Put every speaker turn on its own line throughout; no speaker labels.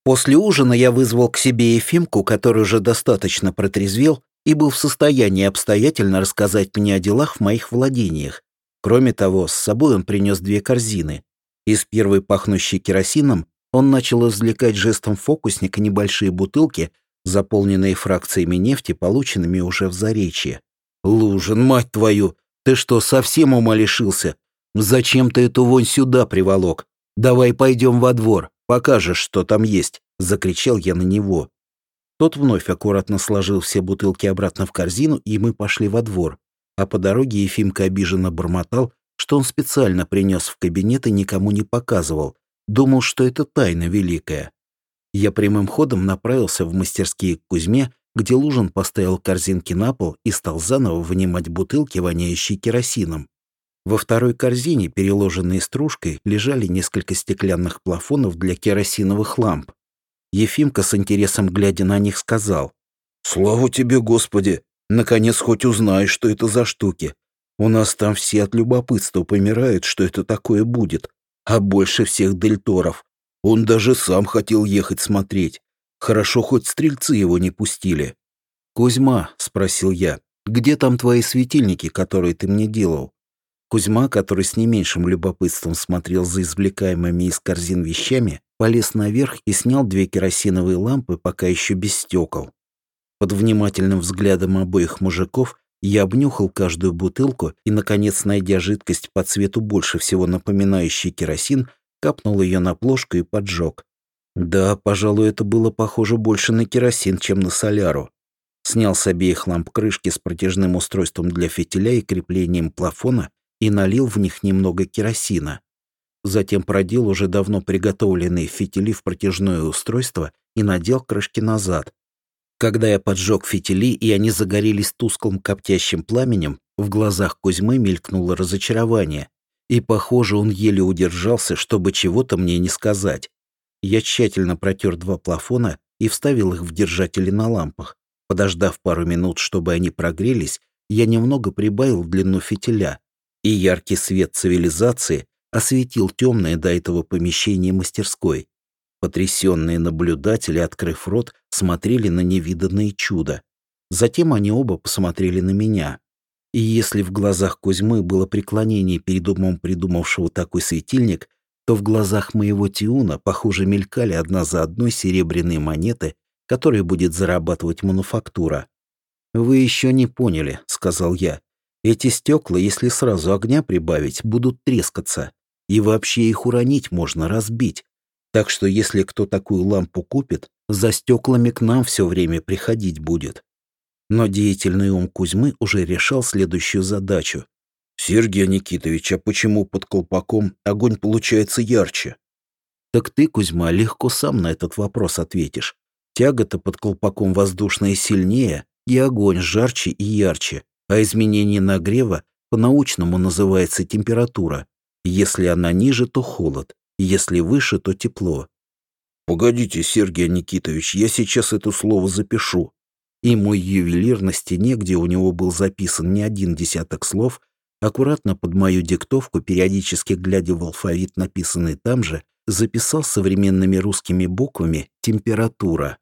После ужина я вызвал к себе Ефимку, который уже достаточно протрезвел и был в состоянии обстоятельно рассказать мне о делах в моих владениях. Кроме того, с собой он принес 2 корзины. Из первой, пахнущей керосином, он начал извлекать жестом фокусника небольшие бутылки, заполненные фракциями нефти, полученными уже в Заречье. «Лужин, мать твою! Ты что, совсем ума лишился? Зачем ты эту вонь сюда приволок? Давай пойдем во двор, покажешь, что там есть!» — закричал я на него. Тот вновь аккуратно сложил все бутылки обратно в корзину, и мы пошли во двор. А по дороге Ефимка обиженно бормотал, что он специально принес в кабинет и никому не показывал. Думал, что это тайна великая. Я прямым ходом направился в мастерские к Кузьме, где Лужин поставил корзинки на пол и стал заново вынимать бутылки, воняющие керосином. Во второй корзине, переложенной стружкой, лежали несколько стеклянных плафонов для керосиновых ламп. Ефимка, с интересом глядя на них, сказал: «Слава тебе, Господи! Наконец хоть узнаешь, что это за штуки. У нас там все от любопытства помирают, что это такое будет. А больше всех Дельторов. Он даже сам хотел ехать смотреть. Хорошо, хоть стрельцы его не пустили». «Кузьма», — спросил я, — «где там твои светильники, которые ты мне делал?» Кузьма, который с не меньшим любопытством смотрел за извлекаемыми из корзин вещами, полез наверх и снял 2 керосиновые лампы, пока еще без стекол. Под внимательным взглядом обоих мужиков я обнюхал каждую бутылку и, наконец, найдя жидкость по цвету больше всего напоминающий керосин, капнул ее на плошку и поджег. Да, пожалуй, это было похоже больше на керосин, чем на соляру. Снял с обеих ламп крышки с протяжным устройством для фитиля и креплением плафона и налил в них немного керосина. Затем продел уже давно приготовленные фитили в протяжное устройство и надел крышки назад. Когда я поджег фитили, и они загорелись тусклым коптящим пламенем, в глазах Кузьмы мелькнуло разочарование. И, похоже, он еле удержался, чтобы чего-то мне не сказать. Я тщательно протер 2 плафона и вставил их в держатели на лампах. Подождав пару минут, чтобы они прогрелись, я немного прибавил длину фитиля, и яркий свет цивилизации осветил темное до этого помещение мастерской. Потрясенные наблюдатели, открыв рот, смотрели на невиданное чудо. Затем они оба посмотрели на меня. И если в глазах Кузьмы было преклонение перед умом придумавшего такой светильник, то в глазах моего Тиуна, похоже, мелькали одна за одной серебряные монеты, которые будет зарабатывать мануфактура. «Вы еще не поняли», — сказал я. «Эти стекла, если сразу огня прибавить, будут трескаться. И вообще их уронить можно, разбить. Так что если кто такую лампу купит, за стеклами к нам все время приходить будет». Но деятельный ум Кузьмы уже решал следующую задачу. «Сергей Никитович, а почему под колпаком огонь получается ярче?» «Так ты, Кузьма, легко сам на этот вопрос ответишь. Тяга-то под колпаком воздушная сильнее, и огонь жарче и ярче, а изменение нагрева по-научному называется температура. Если она ниже, то холод, если выше, то тепло». «Погодите, Сергей Никитович, я сейчас это слово запишу». И мой ювелир на стене, где у него был записан не 1 десяток слов, аккуратно под мою диктовку, периодически глядя в алфавит, написанный там же, записал современными русскими буквами «температура».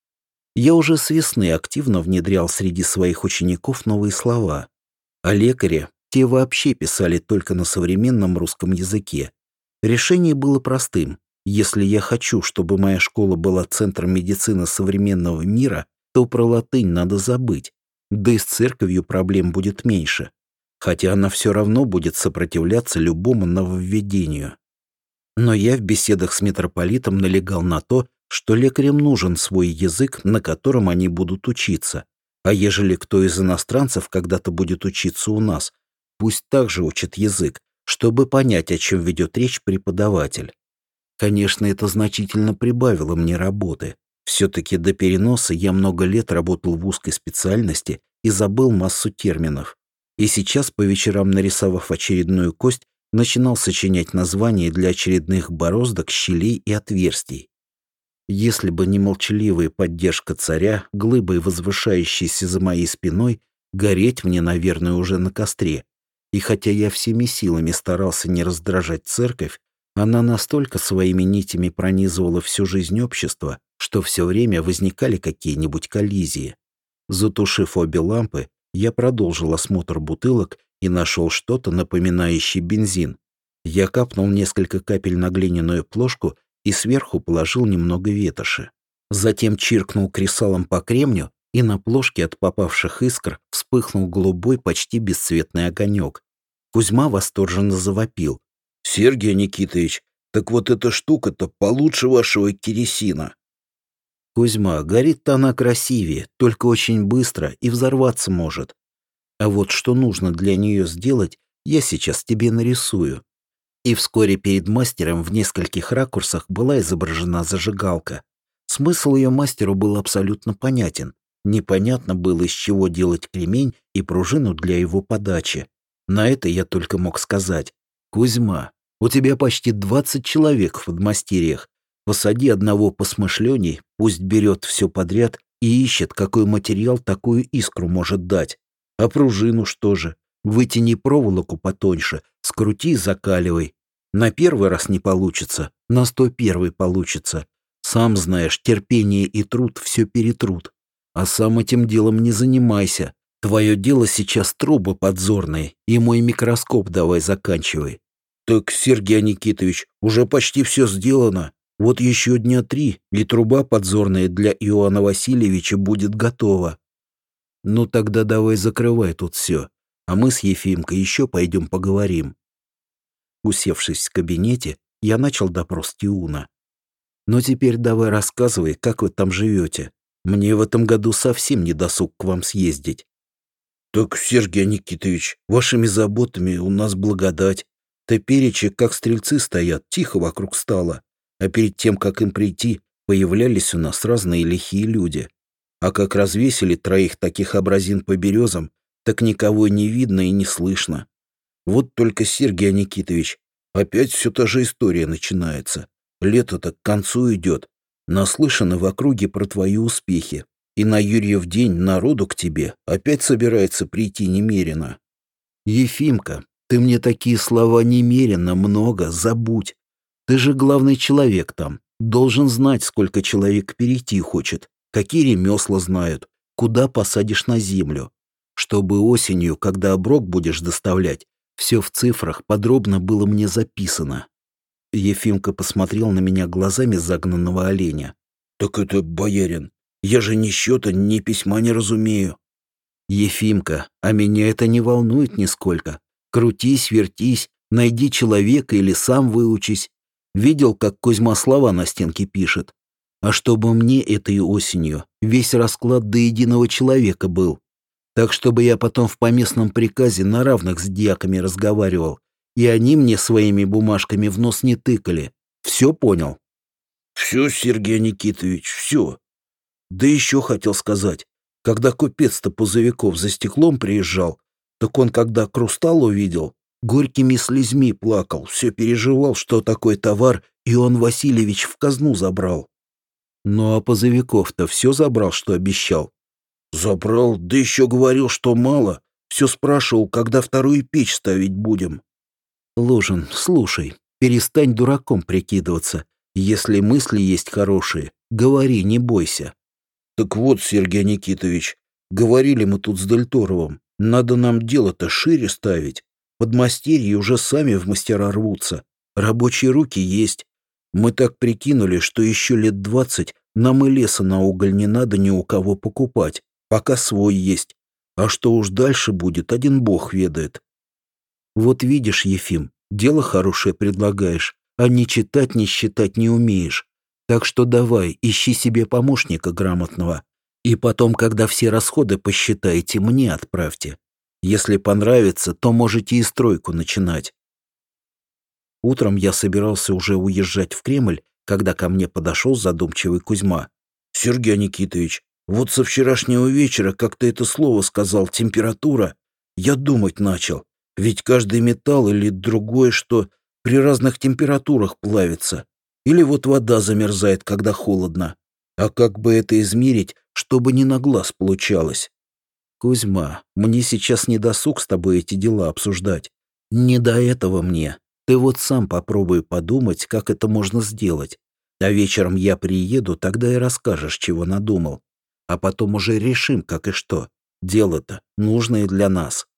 Я уже с весны активно внедрял среди своих учеников новые слова. А лекари, те вообще писали только на современном русском языке. Решение было простым. Если я хочу, чтобы моя школа была центром медицины современного мира, то про латынь надо забыть. Да и с церковью проблем будет меньше. Хотя она все равно будет сопротивляться любому нововведению. Но я в беседах с митрополитом налегал на то, что лекарям нужен свой язык, на котором они будут учиться. А ежели кто из иностранцев когда-то будет учиться у нас, пусть также учит язык, чтобы понять, о чем ведет речь преподаватель. Конечно, это значительно прибавило мне работы. Все-таки до переноса я много лет работал в узкой специальности и забыл массу терминов. И сейчас, по вечерам нарисовав очередную кость, начинал сочинять названия для очередных бороздок, щелей и отверстий. Если бы не молчаливая поддержка царя, глыбой возвышающейся за моей спиной, гореть мне, наверное, уже на костре. И хотя я всеми силами старался не раздражать церковь, Она настолько своими нитями пронизывала всю жизнь общества, что все время возникали какие-нибудь коллизии. Затушив обе лампы, я продолжил осмотр бутылок и нашел что-то, напоминающее бензин. Я капнул несколько капель на глиняную плошку и сверху положил немного ветоши. Затем чиркнул кресалом по кремню, и на плошке от попавших искр вспыхнул голубой, почти бесцветный огонек. Кузьма восторженно завопил.
«Сергей Никитович, так вот эта штука-то получше вашего керосина».
«Кузьма, горит-то она красивее, только очень быстро и взорваться может. А вот что нужно для нее сделать, я сейчас тебе нарисую». И вскоре перед мастером в нескольких ракурсах была изображена зажигалка. Смысл ее мастеру был абсолютно понятен. Непонятно было, из чего делать кремень и пружину для его подачи. На это я только мог сказать: «Кузьма, у тебя почти 20 человек в подмастерьях. Посади одного посмышленней, пусть берет все подряд и ищет, какой материал такую искру может дать. А пружину что же? Вытяни проволоку потоньше, скрути и закаливай. На первый раз не получится, на 101-й получится. Сам знаешь, терпение и труд все перетрут. А сам этим делом не занимайся. Твое дело сейчас трубы подзорные, и мой микроскоп давай заканчивай».
«Так, Сергей Никитович, уже почти все сделано. Вот еще дня 3, и труба подзорная для Иоанна Васильевича будет готова».
«Ну тогда давай закрывай тут все, а мы с Ефимкой еще пойдем поговорим». Усевшись в кабинете, я начал допрос Тиуна. «Ну теперь давай рассказывай, как вы там живете. Мне в этом году совсем не досуг к вам съездить».
«Так, Сергей Никитович, вашими заботами у нас благодать. Топеречи, как стрельцы стоят, тихо вокруг стало. А перед тем, как им прийти, появлялись у нас разные лихие люди. А как развесили 3 таких образин по березам, так никого не видно и не слышно. Вот только, Сергей Никитович, опять все та же история начинается. Лето-то к концу идет. Наслышаны в округе про твои успехи. И на Юрьев день народу к тебе опять собирается прийти немерено».
«Ефимка, ты мне такие слова немерено много, забудь. Ты же главный человек там. Должен знать, сколько человек перейти хочет, какие ремесла знают, куда посадишь на землю. Чтобы осенью, когда оброк будешь доставлять, все в цифрах подробно было мне записано». Ефимка посмотрел на меня глазами загнанного оленя.
«Так это, боярин, я же ни счета, ни письма не разумею».
«Ефимка, а меня это не волнует нисколько. Крутись, вертись, найди человека или сам выучись. Видел, как Кузьма слова на стенке пишет? А чтобы мне этой осенью весь расклад до единого человека был. Так, чтобы я потом в поместном приказе на равных с дьяками разговаривал, и они мне своими бумажками в нос не тыкали. Все понял?»
«Все, Сергей Никитович, все. Да еще хотел сказать, когда купец-то Пузовиков за стеклом приезжал, так он, когда крустал увидел, горькими слезьми плакал, все переживал, что такой товар Иоанн Васильевич в казну забрал».
«Ну а Пузовиков-то все забрал, что обещал?»
«Забрал, да еще говорил, что мало. Все спрашивал, когда вторую печь ставить будем».
«Лужин, слушай, перестань дураком прикидываться. Если мысли есть хорошие, говори, не бойся».
«Так вот, Сергей Никитович, говорили мы тут с Дельторовым, надо нам дело-то шире ставить. Подмастерья уже сами в мастера рвутся, рабочие руки есть. Мы так прикинули, что еще лет 20 нам и леса на уголь не надо ни у кого покупать, пока свой есть. А что уж дальше будет, один бог ведает».
«Вот видишь, Ефим, дело хорошее предлагаешь, а ни читать, ни считать не умеешь. Так что давай, ищи себе помощника грамотного. И потом, когда все расходы посчитаете, мне отправьте. Если понравится, то можете и стройку начинать». Утром я собирался уже уезжать в Кремль, когда ко мне подошел задумчивый Кузьма.
«Сергей Никитович, вот со вчерашнего вечера, как ты это слово сказал, температура, я думать начал. Ведь каждый металл или другое, что при разных температурах плавится. Или вот вода замерзает, когда холодно. А как бы это измерить, чтобы не на глаз получалось?»
«Кузьма, мне сейчас не досуг с тобой эти дела обсуждать. Не до этого мне. Ты вот сам попробуй подумать, как это можно сделать. А вечером я приеду, тогда и расскажешь, чего надумал. А потом уже решим, как и что. Дело-то нужное для нас.